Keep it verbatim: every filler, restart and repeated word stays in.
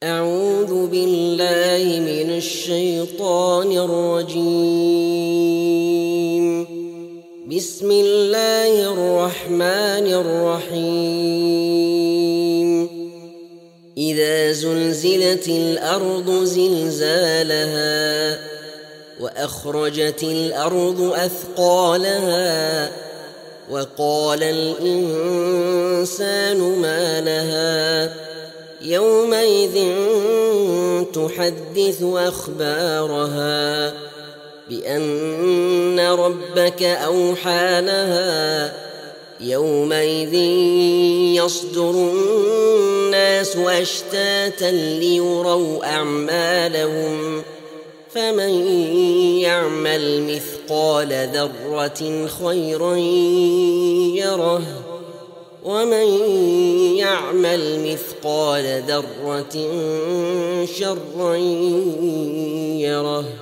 أعوذ بالله من الشيطان الرجيم. بسم الله الرحمن الرحيم. إذا زلزلت الأرض زلزالها وأخرجت الأرض أثقالها وقال الإنسان ما لها يومئذ تحدث أخبارها بأن ربك أوحى لها يومئذ يصدر الناس أشتاتا ليروا أعمالهم فمن يعمل مثقال ذرة خيرا يره ومن يعمل مثقال ذرة شرا يره.